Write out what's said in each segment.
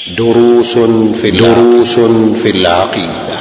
دروس في العقيدة.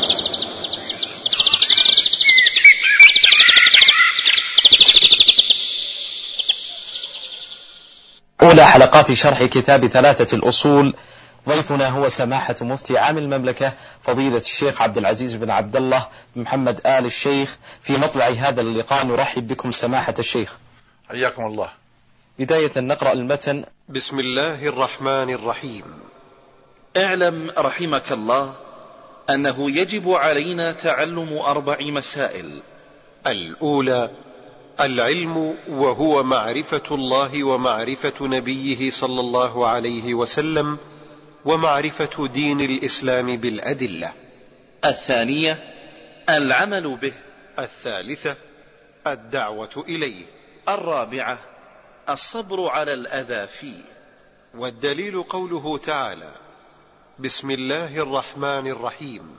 أولى حلقات شرح كتاب ثلاثة الأصول. ضيفنا هو سماحة مفتي عام المملكة فضيلة الشيخ عبد العزيز بن عبد الله محمد آل الشيخ. في مطلع هذا اللقاء نرحب بكم سماحة الشيخ، حياكم الله. بداية نقرأ المتن. بسم الله الرحمن الرحيم. اعلم رحمك الله أنه يجب علينا تعلم 4 مسائل. الأولى العلم، وهو معرفة الله ومعرفة نبيه صلى الله عليه وسلم ومعرفة دين الإسلام بالأدلة. الثانية العمل به. الثالثة الدعوة إليه. الرابعة الصبر على الأذى فيه. والدليل قوله تعالى: بسم الله الرحمن الرحيم،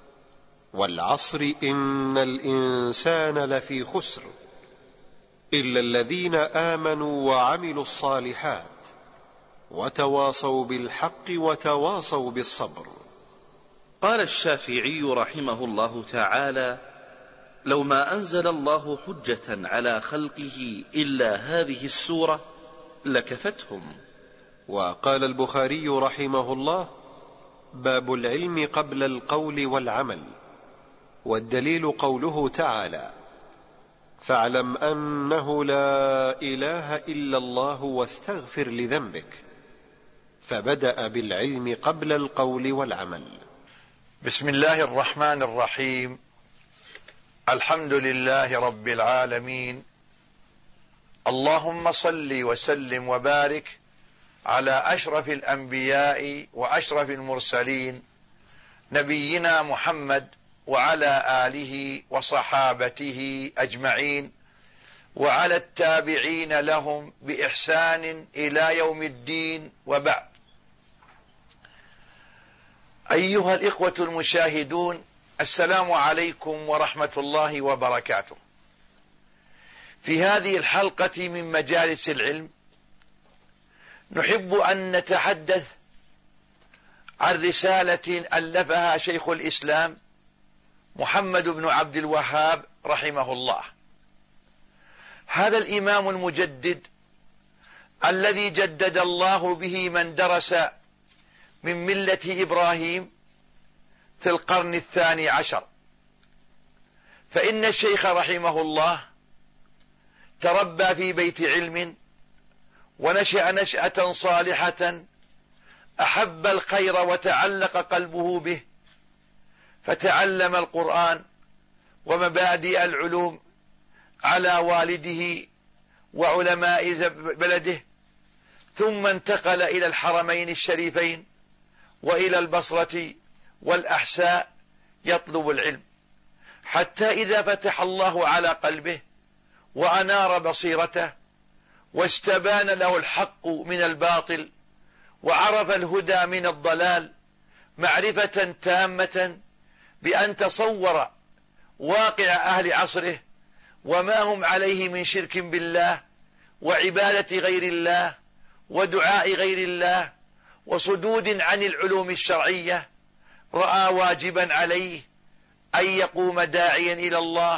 والعصر إن الإنسان لفي خسر إلا الذين آمنوا وعملوا الصالحات وتواصوا بالحق وتواصوا بالصبر. قال الشافعي رحمه الله تعالى: لو ما أنزل الله حجة على خلقه إلا هذه السورة لكفتهم. وقال البخاري رحمه الله: باب العلم قبل القول والعمل. والدليل قوله تعالى: فاعلم أنه لا إله إلا الله واستغفر لذنبك. فبدأ بالعلم قبل القول والعمل. بسم الله الرحمن الرحيم. الحمد لله رب العالمين. اللهم صل وسلم وبارك على أشرف الأنبياء وأشرف المرسلين نبينا محمد وعلى آله وصحابته أجمعين وعلى التابعين لهم بإحسان إلى يوم الدين، وبعد. أيها الإخوة المشاهدون، السلام عليكم ورحمة الله وبركاته. في هذه الحلقة من مجالس العلم نحب أن نتحدث عن رسالة ألفها شيخ الإسلام محمد بن عبد الوهاب رحمه الله. هذا الإمام المجدد الذي جدد الله به من درس من ملة إبراهيم في القرن 12، فإن الشيخ رحمه الله تربى في بيت علم ونشأ نشأة صالحة، أحب الخير وتعلق قلبه به، فتعلم القرآن ومبادئ العلوم على والده وعلماء بلده، ثم انتقل إلى الحرمين الشريفين وإلى البصرة والأحساء يطلب العلم، حتى إذا فتح الله على قلبه وأنار بصيرته واستبان له الحق من الباطل وعرف الهدى من الضلال معرفة تامة، بأن تصور واقع أهل عصره وما هم عليه من شرك بالله وعبادة غير الله ودعاء غير الله وصدود عن العلوم الشرعية، رأى واجبا عليه أن يقوم داعيا إلى الله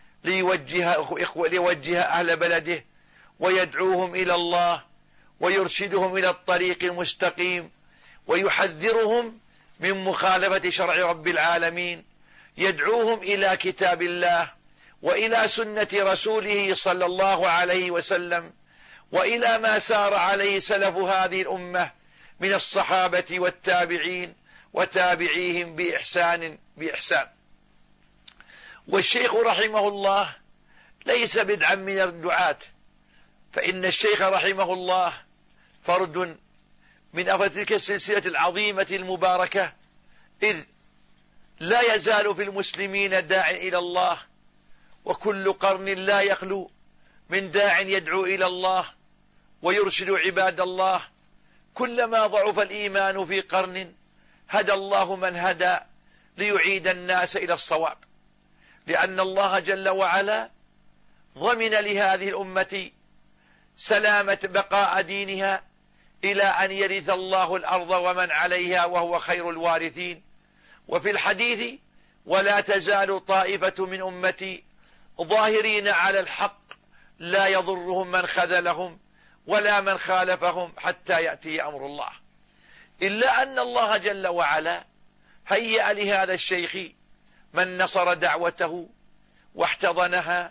ليوجه أهل بلده ويدعوهم إلى الله ويرشدهم إلى الطريق المستقيم ويحذرهم من مخالفة شرع رب العالمين، يدعوهم إلى كتاب الله وإلى سنة رسوله صلى الله عليه وسلم وإلى ما سار عليه سلف هذه الأمة من الصحابة والتابعين وتابعيهم بإحسان. والشيخ رحمه الله ليس بدعا من الدعاة، فإن الشيخ رحمه الله فرد من أفراد تلك السلسلة العظيمة المباركة، إذ لا يزال في المسلمين داع إلى الله، وكل قرن لا يخلو من داع يدعو إلى الله ويرشد عباد الله. كلما ضعف الإيمان في قرن هدى الله من هدى ليعيد الناس إلى الصواب، لأن الله جل وعلا ضمن لهذه الأمة سلامة بقاء دينها إلى أن يرث الله الأرض ومن عليها وهو خير الوارثين. وفي الحديث: ولا تزال طائفة من أمتي ظاهرين على الحق لا يضرهم من خذلهم ولا من خالفهم حتى يأتي أمر الله. إلا أن الله جل وعلا هيأ لهذا الشيخ من نصر دعوته واحتضنها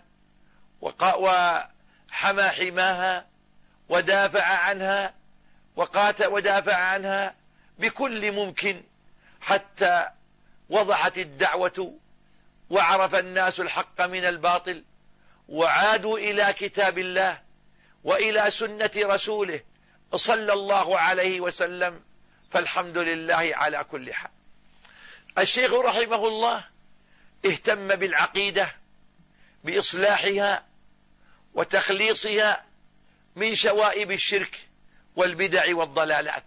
وحمى حماها ودافع عنها ودافع عنها بكل ممكن، حتى وضحت الدعوة وعرف الناس الحق من الباطل وعادوا إلى كتاب الله وإلى سنة رسوله صلى الله عليه وسلم. فالحمد لله على كل حال. الشيخ رحمه الله اهتم بالعقيدة بإصلاحها وتخليصها من شوائب الشرك والبدع والضلالات،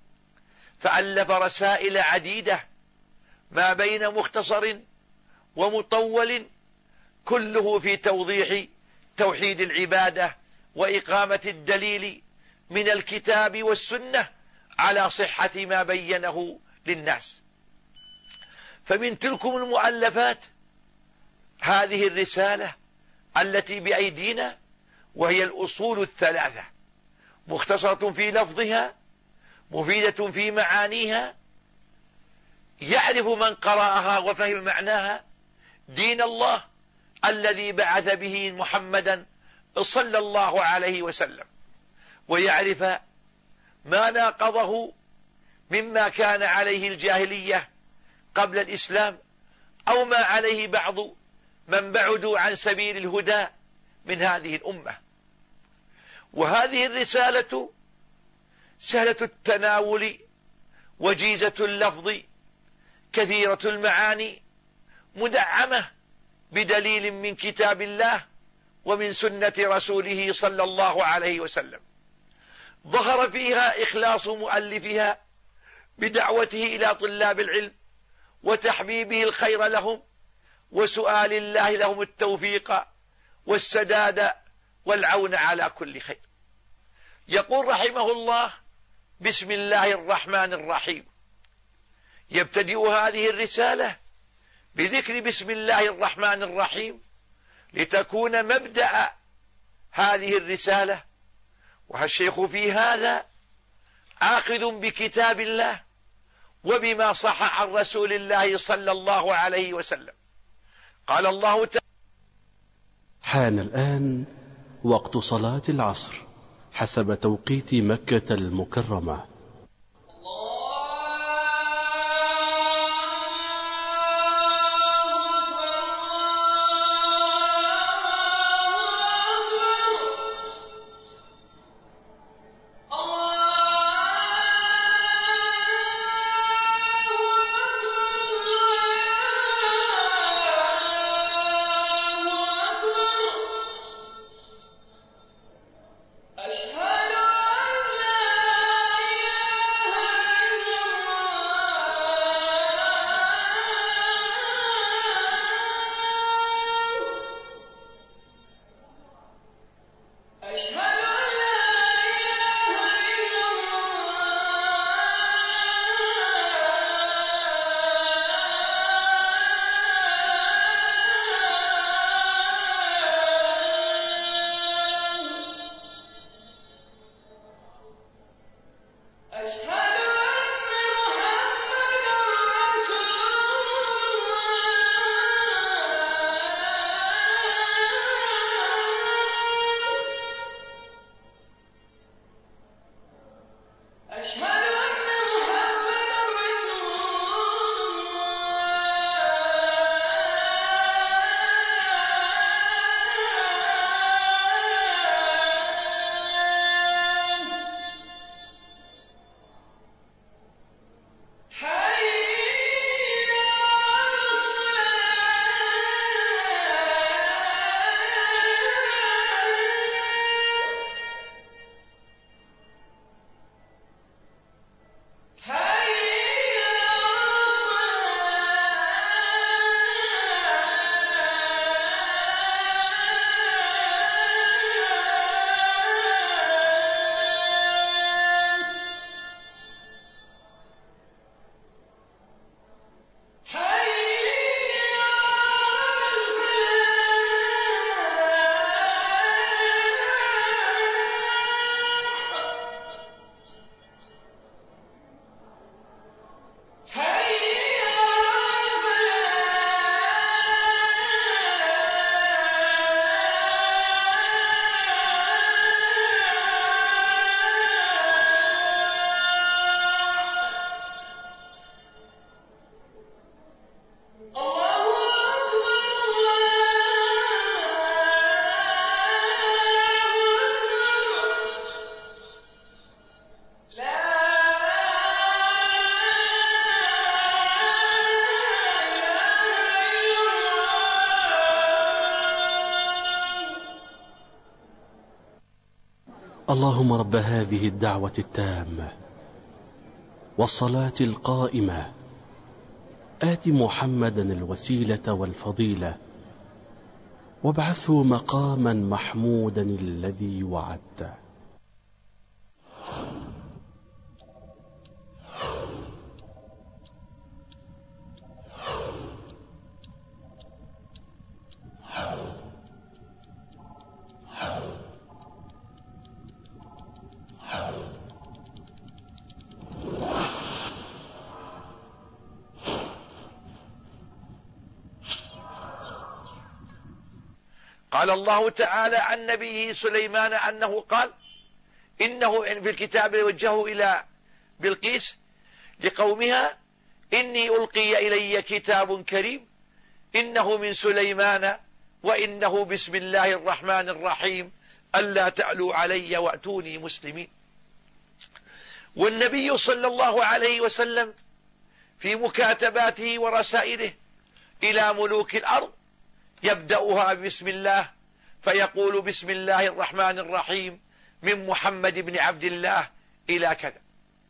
فألف رسائل عديدة ما بين مختصر ومطول، كله في توضيح توحيد العبادة وإقامة الدليل من الكتاب والسنة على صحة ما بينه للناس. فمن تلكم المؤلفات هذه الرسالة التي بأيدينا، وهي الأصول الثلاثة، مختصرة في لفظها مفيدة في معانيها، يعرف من قرأها وفهم معناها دين الله الذي بعث به محمدا صلى الله عليه وسلم، ويعرف ما ناقضه مما كان عليه الجاهلية قبل الإسلام أو ما عليه بعض من بعدوا عن سبيل الهدى من هذه الأمة. وهذه الرسالة سهلة التناول وجيزة اللفظ كثيرة المعاني، مدعمة بدليل من كتاب الله ومن سنة رسوله صلى الله عليه وسلم. ظهر فيها إخلاص مؤلفها بدعوته إلى طلاب العلم وتحبيبه الخير لهم وسؤال الله لهم التوفيق والسداد والعون على كل خير. يقول رحمه الله: بسم الله الرحمن الرحيم. يبتدئ هذه الرسالة بذكر بسم الله الرحمن الرحيم لتكون مبدأ هذه الرسالة. والشيخ في هذا آخذ بكتاب الله وبما صح عن رسول الله صلى الله عليه وسلم. قال الله تعالى: حان الآن وقت صلاة العصر حسب توقيت مكة المكرمة. أشهد أن لا إله اللهم رب هذه الدعوة التامة والصلاة القائمة آت محمدا الوسيلة والفضيلة وابعثه مقاما محمودا الذي وعدته. قال الله تعالى عن نبيه سليمان أنه قال إنه في الكتاب يوجهه إلى بلقيس لقومها إني ألقي إلي كتاب كريم إنه من سليمان وإنه بسم الله الرحمن الرحيم ألا تعلوا علي وأتوني مسلمين. والنبي صلى الله عليه وسلم في مكاتباته ورسائله إلى ملوك الأرض يبدأها بسم الله، فيقول بسم الله الرحمن الرحيم من محمد بن عبد الله إلى كذا.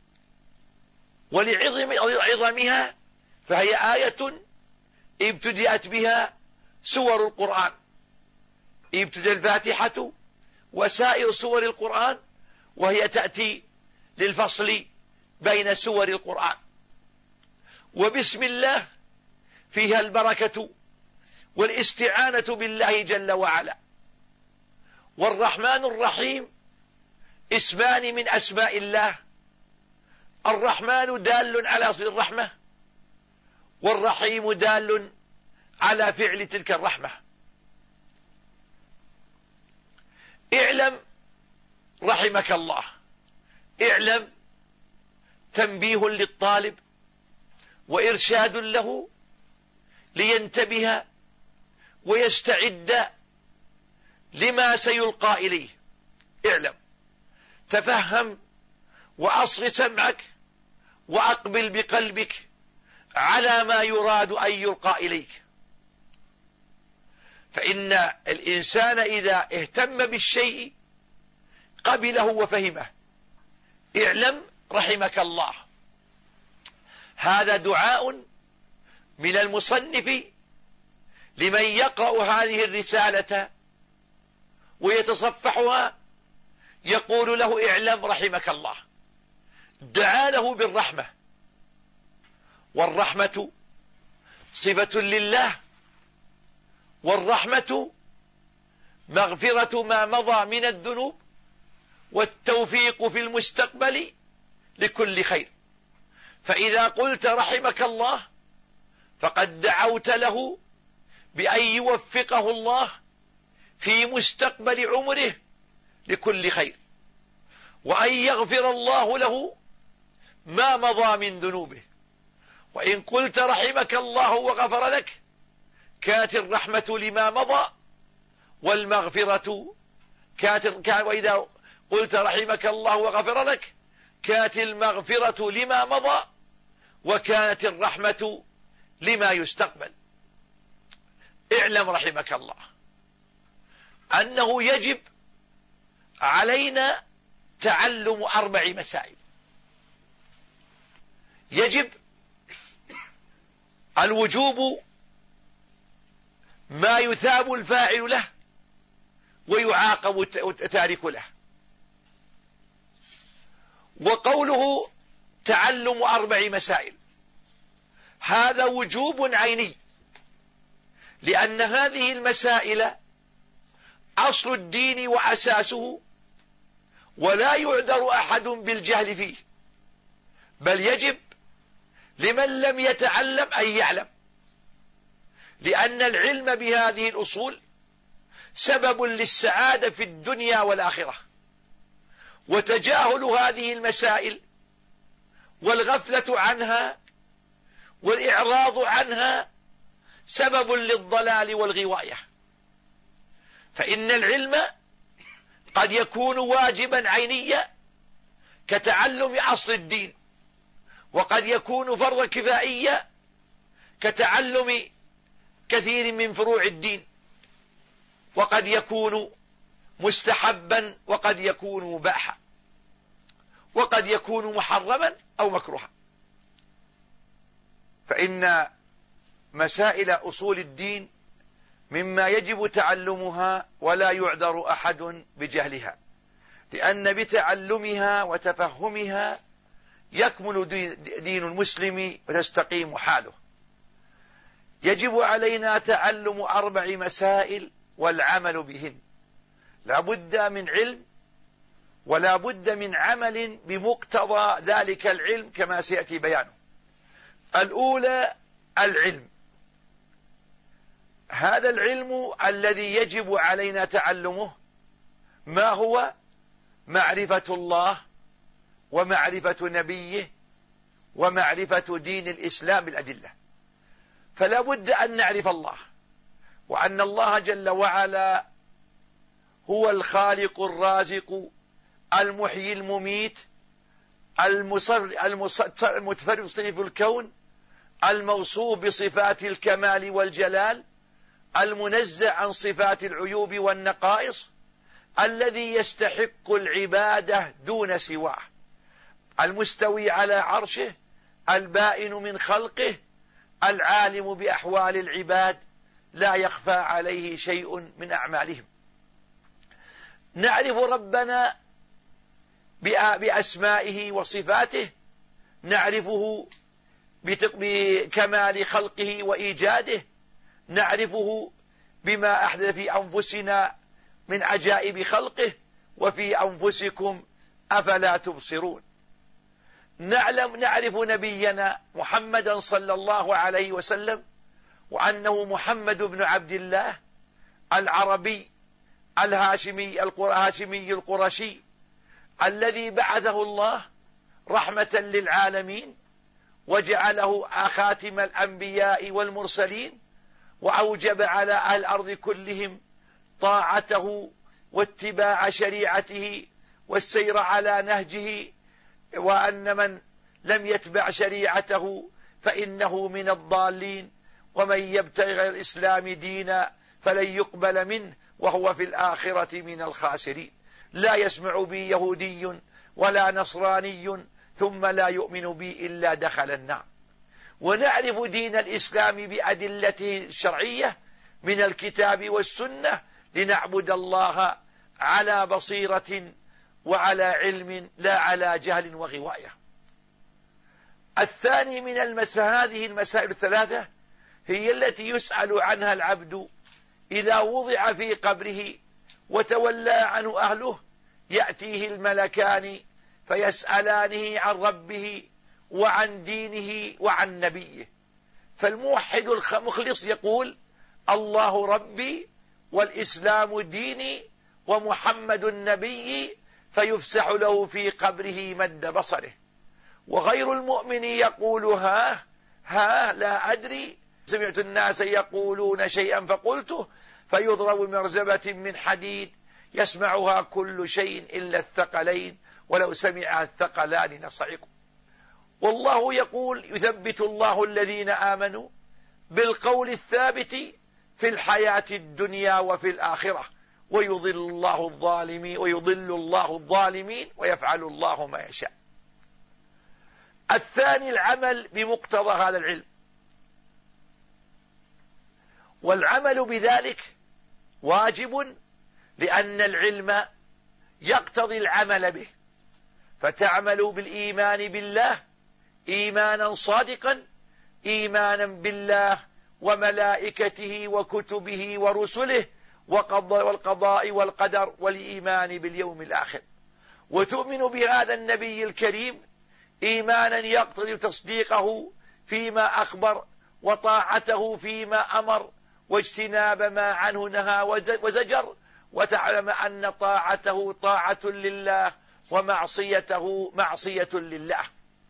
ولعظمها فهي آية ابتدأت بها سور القرآن، ابتدأ الفاتحة وسائر سور القرآن، وهي تأتي للفصل بين سور القرآن. وبسم الله فيها البركة والاستعانة بالله جل وعلا. والرحمن الرحيم اسمان من أسماء الله، الرحمن دال على صل الرحمة، والرحيم دال على فعل تلك الرحمة. اعلم رحمك الله، اعلم تنبيه للطالب وإرشاد له لينتبه ويستعد لما سيلقى إليه. اعلم، تفهم وأصغ سمعك وأقبل بقلبك على ما يراد أن يلقى إليك. فإن الإنسان إذا اهتم بالشيء قبله وفهمه. اعلم رحمك الله، هذا دعاء من المصنف لمن يقرأ هذه الرسالة ويتصفحها، يقول له اعلم رحمك الله. دعا له بالرحمة، والرحمة صفة لله، والرحمة مغفرة ما مضى من الذنوب والتوفيق في المستقبل لكل خير. فإذا قلت رحمك الله فقد دعوت له بأن يوفقه الله في مستقبل عمره لكل خير، وأن يغفر الله له ما مضى من ذنوبه. وإن قلت رحمك الله وغفر لك كانت الرحمة لما مضى والمغفرة وإذا قلت رحمك الله وغفر لك كانت المغفرة لما مضى وكانت الرحمة لما يستقبل. اعلم رحمك الله أنه يجب علينا تعلم 4 مسائل. يجب الوجوب ما يثاب الفاعل له ويعاقب تارك له. وقوله تعلم 4 مسائل هذا وجوب عيني، لأن هذه المسائل أصل الدين وأساسه، ولا يعذر أحد بالجهل فيه، بل يجب لمن لم يتعلم أن يعلم، لأن العلم بهذه الأصول سبب للسعادة في الدنيا والآخرة. وتجاهل هذه المسائل والغفلة عنها والإعراض عنها سبب للضلال والغواية. فإن العلم قد يكون واجبا عينيا كتعلم أصل الدين، وقد يكون فرض كفائيا كتعلم كثير من فروع الدين، وقد يكون مستحبا وقد يكون مباحا وقد يكون محرما أو مكروها. فإن مسائل أصول الدين مما يجب تعلمها ولا يعذر أحد بجهلها، لأن بتعلمها وتفهمها يكمل دين المسلم وتستقيم حاله. يجب علينا تعلم 4 مسائل والعمل بهن، لا بد من علم ولا بد من عمل بمقتضى ذلك العلم كما سيأتي بيانه. الأولى العلم، هذا العلم الذي يجب علينا تعلمه ما هو؟ معرفة الله ومعرفة نبيه ومعرفة دين الإسلام بالأدلة. فلا بد أن نعرف الله، وأن الله جل وعلا هو الخالق الرازق المحيي المميت المتفرد في الكون، الموصوف بصفات الكمال والجلال، المنزه عن صفات العيوب والنقائص، الذي يستحق العبادة دون سواه، المستوي على عرشه، البائن من خلقه، العالم بأحوال العباد، لا يخفى عليه شيء من أعمالهم. نعرف ربنا بأسمائه وصفاته، نعرفه بكمال خلقه وإيجاده، نعرفه بما أحدث في أنفسنا من عجائب خلقه وفي أنفسكم أفلا تبصرون. نعرف نبينا محمدا صلى الله عليه وسلم، وأنه محمد بن عبد الله العربي الهاشمي القرشي الذي بعثه الله رحمة للعالمين وجعله خاتم الأنبياء والمرسلين، وأوجب على أهل الأرض كلهم طاعته واتباع شريعته والسير على نهجه، وأن من لم يتبع شريعته فإنه من الضالين، ومن يبتغي غير الإسلام دينا فلن يقبل منه وهو في الآخرة من الخاسرين. لا يسمع بي يهودي ولا نصراني ثم لا يؤمن بي إلا دخل النار. ونعرف دين الإسلام بأدلته الشرعية من الكتاب والسنة، لنعبد الله على بصيرة وعلى علم لا على جهل وغواية. الثاني من هذه المسائل الثلاثة هي التي يسأل عنها العبد إذا وضع في قبره وتولى عنه أهله، يأتيه الملكان فيسألانه عن ربه وعن دينه وعن نبيه. فالموحد المخلص يقول: الله ربي والإسلام ديني ومحمد النبي، فيفسح له في قبره مد بصره. وغير المؤمن يقول: ها لا أدري، سمعت الناس يقولون شيئا فقلته، فيضرب مرزبة من حديد يسمعها كل شيء إلا الثقلين، ولو سمع الثقلان لصعقوا. والله يقول: يثبت الله الذين آمنوا بالقول الثابت في الحياة الدنيا وفي الآخرة، ويضل الله الظالمين ويفعل الله ما يشاء. الثاني العمل بمقتضى هذا العلم، والعمل بذلك واجب لأن العلم يقتضي العمل به، فتعمل بالإيمان بالله إيمانا صادقا، إيمانا بالله وملائكته وكتبه ورسله والقضاء والقدر والإيمان باليوم الآخر، وتؤمن بهذا النبي الكريم إيمانا يقتضي تصديقه فيما أخبر وطاعته فيما أمر واجتناب ما عنه نهى وزجر، وتعلم أن طاعته طاعة لله ومعصيته معصية لله.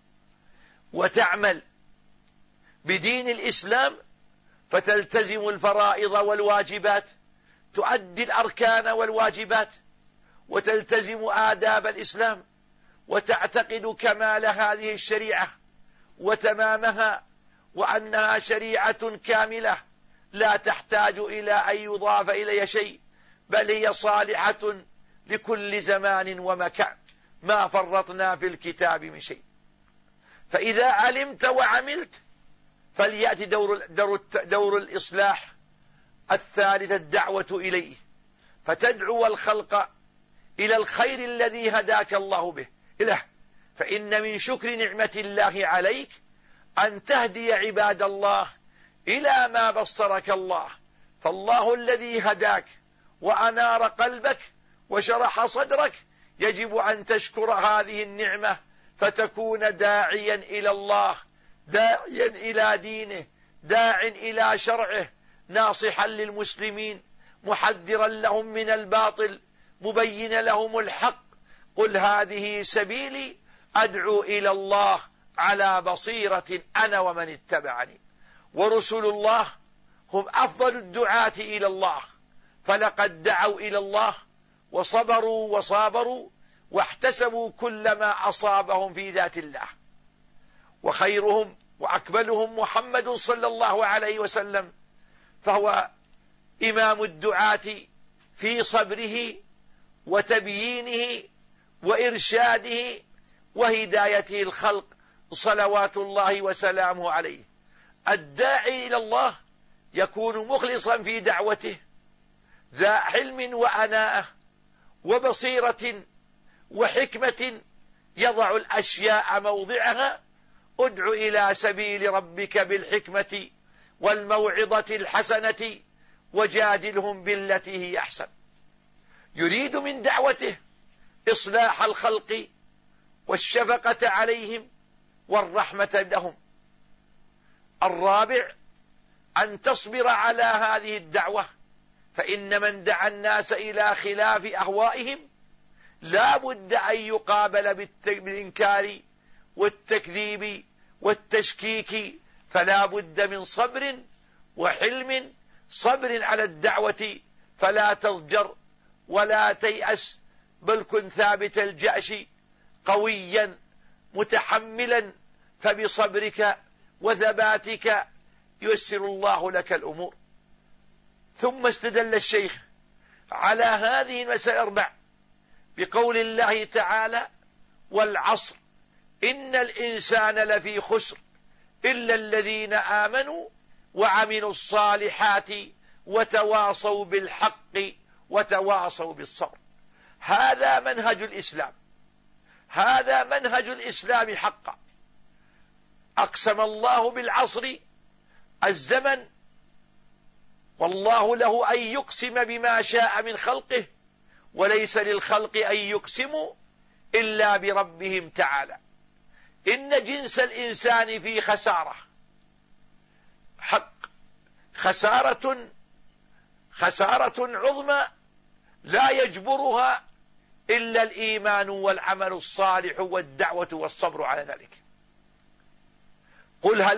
وتعمل بدين الإسلام فتلتزم الفرائض والواجبات، تؤدي الأركان والواجبات، وتلتزم آداب الإسلام، وتعتقد كمال هذه الشريعة وتمامها، وأنها شريعة كاملة لا تحتاج إلى أن يضاف إليها شيء، بل هي صالحة لكل زمان ومكان، ما فرطنا في الكتاب من شيء. فإذا علمت وعملت فليأتي دور الإصلاح الثالث، الدعوة إليه، فتدعو الخلق إلى الخير الذي هداك الله به إله. فإن من شكر نعمة الله عليك أن تهدي عباد الله إلى ما بصرك الله. فالله الذي هداك وأنار قلبك وشرح صدرك يجب أن تشكر هذه النعمة، فتكون داعيا إلى الله، داعيا إلى دينه، داع إلى شرعه، ناصحا للمسلمين، محذرا لهم من الباطل، مبين لهم الحق. قل هذه سبيلي أدعو إلى الله على بصيرة أنا ومن اتبعني. ورسل الله هم أفضل الدعاة إلى الله، فلقد دعوا إلى الله وصبروا وصابروا واحتسبوا كل ما أصابهم في ذات الله. وخيرهم وأكملهم محمد صلى الله عليه وسلم، فهو إمام الدعاة في صبره وتبيينه وإرشاده وهدايته الخلق صلوات الله وسلامه عليه. الداعي إلى الله يكون مخلصا في دعوته، ذا حلم وأناءة وبصيرة وحكمة، يضع الأشياء موضعها. ادع إلى سبيل ربك بالحكمة والموعظة الحسنة وجادلهم بالتي هي أحسن. يريد من دعوته إصلاح الخلق والشفقة عليهم والرحمة لهم. الرابع أن تصبر على هذه الدعوة، فإن من دعا الناس إلى خلاف أهوائهم لا بد أن يقابل بالإنكار والتكذيب والتشكيك، فلا بد من صبر وحلم، صبر على الدعوة، فلا تضجر ولا تيأس، بل كن ثابت الجأش قويا متحملا، فبصبرك وثباتك ييسر الله لك الأمور. ثم استدل الشيخ على هذه المسائل الأربع بقول الله تعالى: والعصر إن الإنسان لفي خسر إلا الذين آمنوا وعملوا الصالحات وتواصوا بالحق وتواصوا بالصبر. هذا منهج الإسلام، هذا منهج الإسلام حقا. أقسم الله بالعصر، الزمن، والله له أن يقسم بما شاء من خلقه، وليس للخلق أن يقسموا إلا بربهم تعالى. إن جنس الإنسان في خسارة حق، خسارة عظمى لا يجبرها إلا الإيمان والعمل الصالح والدعوة والصبر على ذلك. قل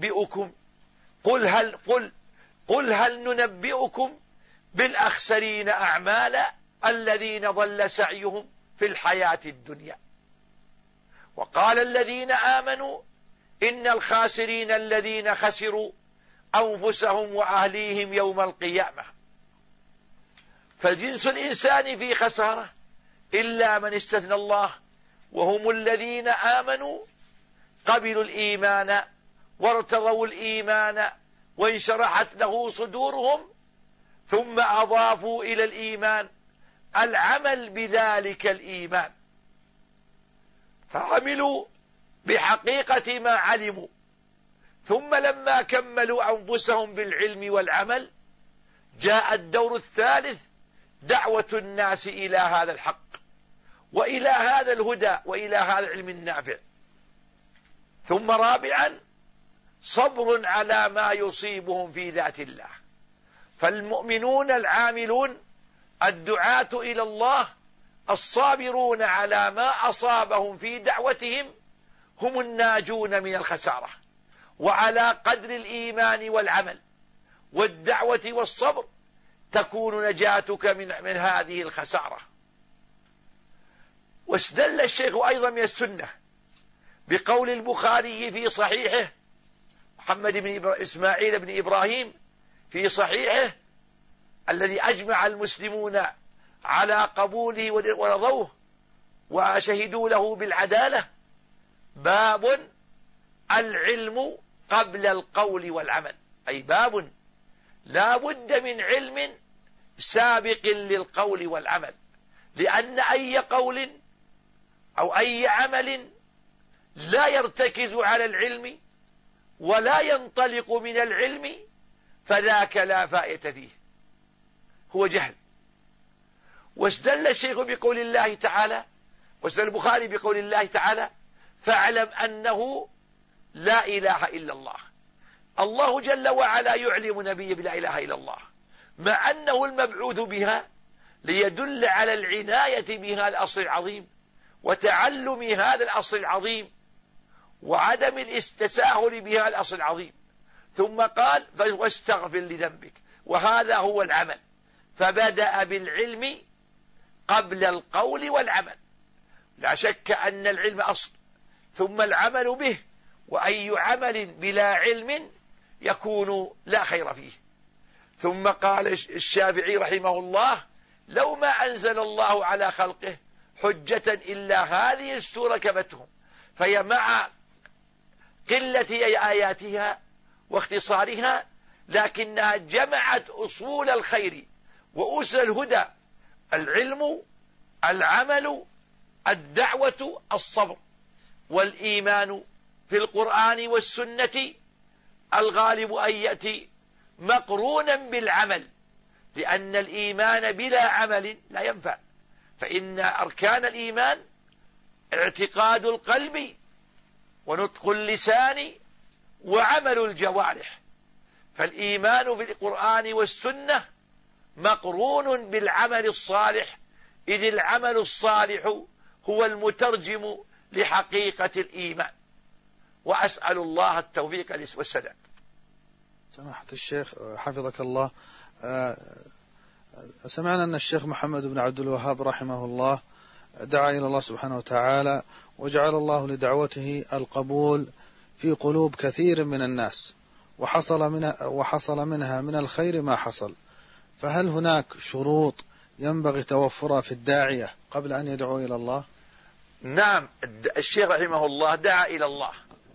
هل ننبئكم بالأخسرين أعمالا الذين ضل سعيهم في الحياة الدنيا. وقال الذين آمنوا إن الخاسرين الذين خسروا أنفسهم وأهليهم يوم القيامة. فالجنس الإنساني في خسارة إلا من استثنى الله، وهم الذين آمنوا قبلوا الإيمان وارتضوا الإيمان وانشرحت له صدورهم، ثم أضافوا إلى الإيمان العمل بذلك الإيمان، فعملوا بحقيقة ما علموا، ثم لما كملوا أنفسهم بالعلم والعمل جاء الدور الثالث: دعوة الناس إلى هذا الحق وإلى هذا الهدى وإلى هذا العلم النافع. ثم رابعا: صبر على ما يصيبهم في ذات الله. فالمؤمنون العاملون الدعاة إلى الله الصابرون على ما أصابهم في دعوتهم هم الناجون من الخسارة. وعلى قدر الإيمان والعمل والدعوة والصبر تكون نجاتك من هذه الخسارة. واستدل الشيخ أيضا من السنة بقول البخاري في صحيحه، محمد بن إسماعيل بن إبراهيم في صحيحه الذي أجمع المسلمون على قبوله ورضوه وشهدوا له بالعدالة. باب العلم قبل القول والعمل، أي باب لا بد من علم سابق للقول والعمل، لأن أي قول أو أي عمل لا يرتكز على العلم ولا ينطلق من العلم فذاك لا فائدة فيه، هو جهل. واستدل الشيخ بقول الله تعالى، واستدل البخاري بقول الله تعالى: فاعلم أنه لا إله إلا الله. الله جل وعلا يعلم نبيه بلا إله إلا الله، مع أنه المبعوث بها ليدل على العناية بهذا الأصل العظيم وتعلم هذا الأصل العظيم وعدم التساهل بهذا الأصل العظيم. ثم قال: واستغفر لذنبك، وهذا هو العمل. فبدأ بالعلم قبل القول والعمل. لا شك أن العلم أصل، ثم العمل به، وأي عمل بلا علم يكون لا خير فيه. ثم قال الشافعي رحمه الله: لو ما أنزل الله على خلقه حجة إلا هذه السورة كفتهم. فهي مع قلة آياتها واختصارها لكنها جمعت أصول الخير وأسر الهدى: العلم، العمل، الدعوة، الصبر. والإيمان في القرآن والسنة الغالب أن يأتي مقرونا بالعمل، لأن الإيمان بلا عمل لا ينفع. فإن أركان الإيمان اعتقاد القلب ونطق اللسان وعمل الجوارح، فالإيمان بالقرآن والسنة مقرون بالعمل الصالح، إذ العمل الصالح هو المترجم لحقيقة الإيمان. وأسأل الله التوفيق والسداد. سماحة الشيخ حفظك الله، سمعنا أن الشيخ محمد بن عبد الوهاب رحمه الله دعا إلى الله سبحانه وتعالى وجعل الله لدعوته القبول في قلوب كثير من الناس، وحصل منها من الخير ما حصل. فهل هناك شروط ينبغي توفرها في الداعية قبل أن يدعو إلى الله؟ نعم، الشيخ رحمه الله دعا إلى الله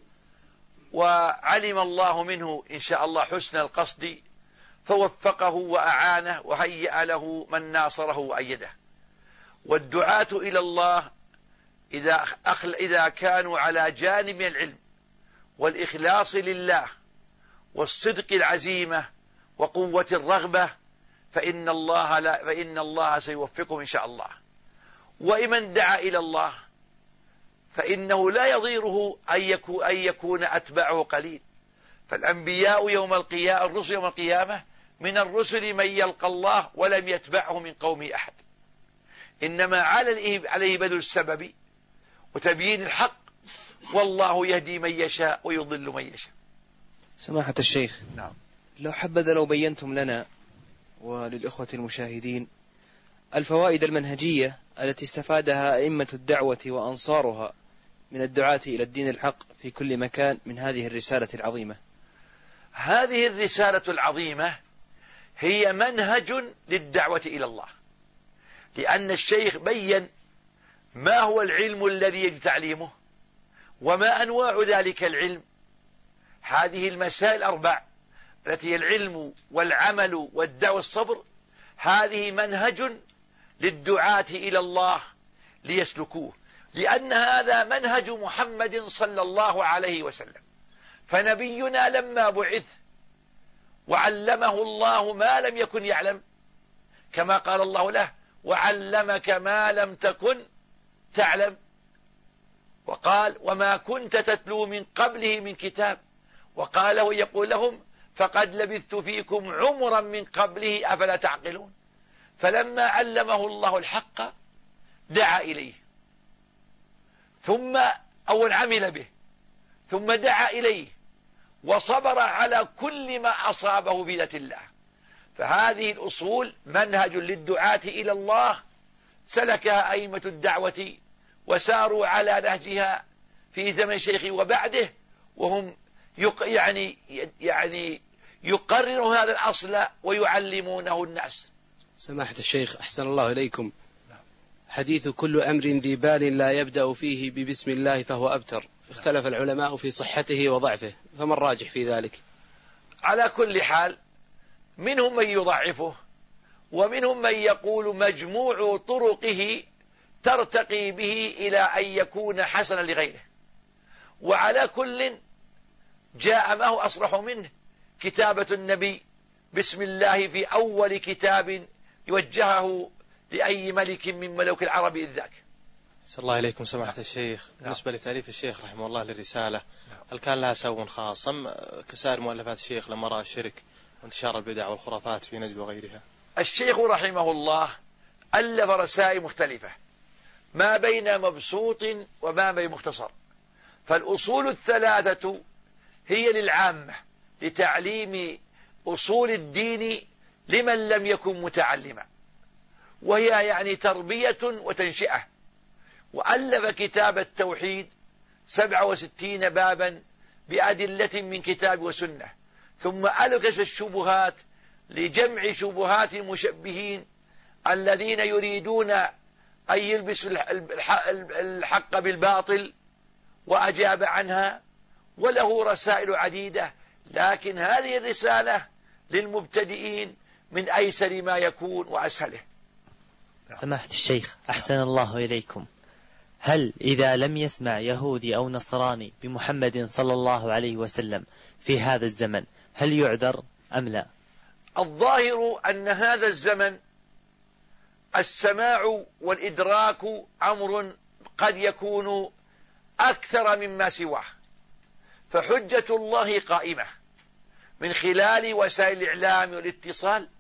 وعلم الله منه إن شاء الله حسن القصد فوفقه وأعانه وهيأ له من ناصره وأيده. والدعاة إلى الله إذا كانوا على جانب العلم والإخلاص لله والصدق العزيمة وقوة الرغبة فإن الله سيوفقهم إن شاء الله. ومن دعا إلى الله فإنه لا يضيره أن يكون أتباعه قليل. فالأنبياء يوم القيامة، الرسل يوم القيامة، من الرسل من يلقى الله ولم يتبعه من قومه أحد، إنما عليه بذل السبب وتبيين الحق، والله يهدي من يشاء ويضل من يشاء. سماحة الشيخ، نعم، لو حبذا لو بينتم لنا وللإخوة المشاهدين الفوائد المنهجية التي استفادها أئمة الدعوة وأنصارها من الدعاة إلى الدين الحق في كل مكان من هذه الرسالة العظيمة. هذه الرسالة العظيمة هي منهج للدعوة إلى الله، لأن الشيخ بين ما هو العلم الذي يجب تعليمه وما أنواع ذلك العلم. هذه المسائل الأربع التي هي العلم والعمل والدعوة والصبر، هذه منهج للدعاة إلى الله ليسلكوه، لأن هذا منهج محمد صلى الله عليه وسلم. فنبينا لما بعث وعلمه الله ما لم يكن يعلم، كما قال الله له: وعلمك ما لم تكن تعلم. وقال: وما كنت تتلو من قبله من كتاب. وقال ويقول لهم: فقد لبثت فيكم عمرا من قبله أفلا تعقلون. فلما علمه الله الحق دعا إليه، ثم أول عمل به، ثم دعا إليه وصبر على كل ما أصابه بذات الله. فهذه الأصول منهج للدعاة إلى الله سلكها أئمة الدعوة وساروا على نهجها في زمن شيخه وبعده، وهم يعني يقرروا هذا الأصل ويعلمونه الناس. سماحة الشيخ أحسن الله إليكم. حديث كل أمر ذي بال لا يبدأ فيه ببسم الله فهو أبتر، اختلف العلماء في صحته وضعفه، فما الراجح في ذلك؟ على كل حال منهم من يضعفه ومنهم من يقول مجموع طرقه ترتقي به إلى أن يكون حسنا لغيره، وعلى كل جاء ما هو أصرح منه كتابة النبي بسم الله في أول كتاب يوجهه لأي ملك من ملوك العرب إذ ذاك. صلى الله إليكم سماحة الشيخ. بالنسبة لتأليف الشيخ رحمه الله للرسالة، هل كان لها سو خاص أم كسائر مؤلفات الشيخ لما رأى الشرك وانتشار البدع والخرافات في نجد وغيرها؟ الشيخ رحمه الله ألف رسائل مختلفة ما بين مبسوط وما بين مختصر، فالأصول الثلاثة هي للعامة لتعليم أصول الدين لمن لم يكن متعلما، وهي يعني تربية وتنشئة. وألف كتاب التوحيد 67 بابا بأدلة من كتاب وسنة، ثم ألف كشف الشبهات لجمع شبهات المشبهين الذين يريدون أن يلبسوا الحق بالباطل، وأجاب عنها، وله رسائل عديدة، لكن هذه الرسالة للمبتدئين من أيسر ما يكون وأسهله. سماحة الشيخ أحسن الله إليكم، هل إذا لم يسمع يهودي أو نصراني بمحمد صلى الله عليه وسلم في هذا الزمن هل يعذر أم لا؟ الظاهر أن هذا الزمن السماع والإدراك أمر قد يكون أكثر مما سواه، فحجة الله قائمة من خلال وسائل الإعلام والاتصال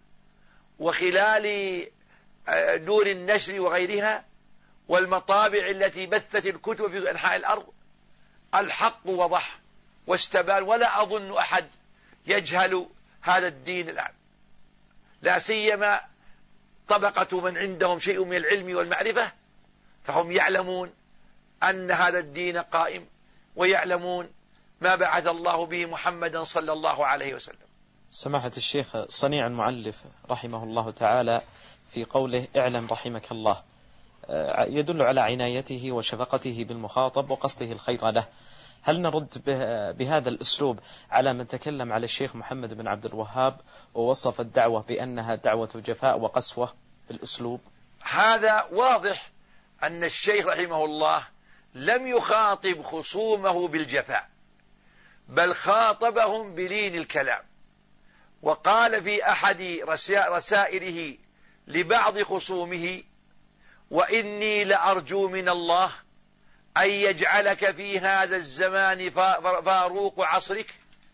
وخلال دور النشر وغيرها والمطابع التي بثت الكتب في أنحاء الأرض. الحق وضح واستبان، ولا أظن أحد يجهل هذا الدين الآن، لا سيما طبقة من عندهم شيء من العلم والمعرفة، فهم يعلمون أن هذا الدين قائم، ويعلمون ما بعث الله به محمدا صلى الله عليه وسلم. سماحة الشيخ صنيع المؤلف رحمه الله تعالى في قوله اعلم رحمك الله يدل على عنايته وشفقته بالمخاطب وقصده الخير له. هل نرد بهذا الأسلوب على من تكلم على الشيخ محمد بن عبد الوهاب ووصف الدعوة بأنها دعوة جفاء وقسوة بالأسلوب؟ هذا واضح أن الشيخ رحمه الله لم يخاطب خصومه بالجفاء، بل خاطبهم بلين الكلام، وقال في أحد رسائله لبعض خصومه: وإني لأرجو من الله أن يجعلك في هذا الزمان فاروق عصرك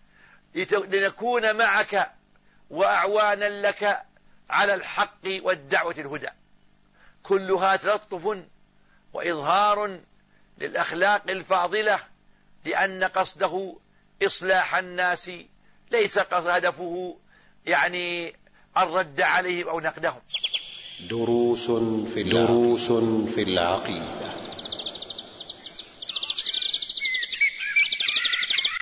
لنكون معك وأعوانا لك على الحق والدعوة الهدى. كلها تلطف وإظهار للأخلاق الفاضلة، لأن قصده إصلاح الناس، ليس هدفه يعني الرد عليهم أو نقدهم. دروس في العقيدة.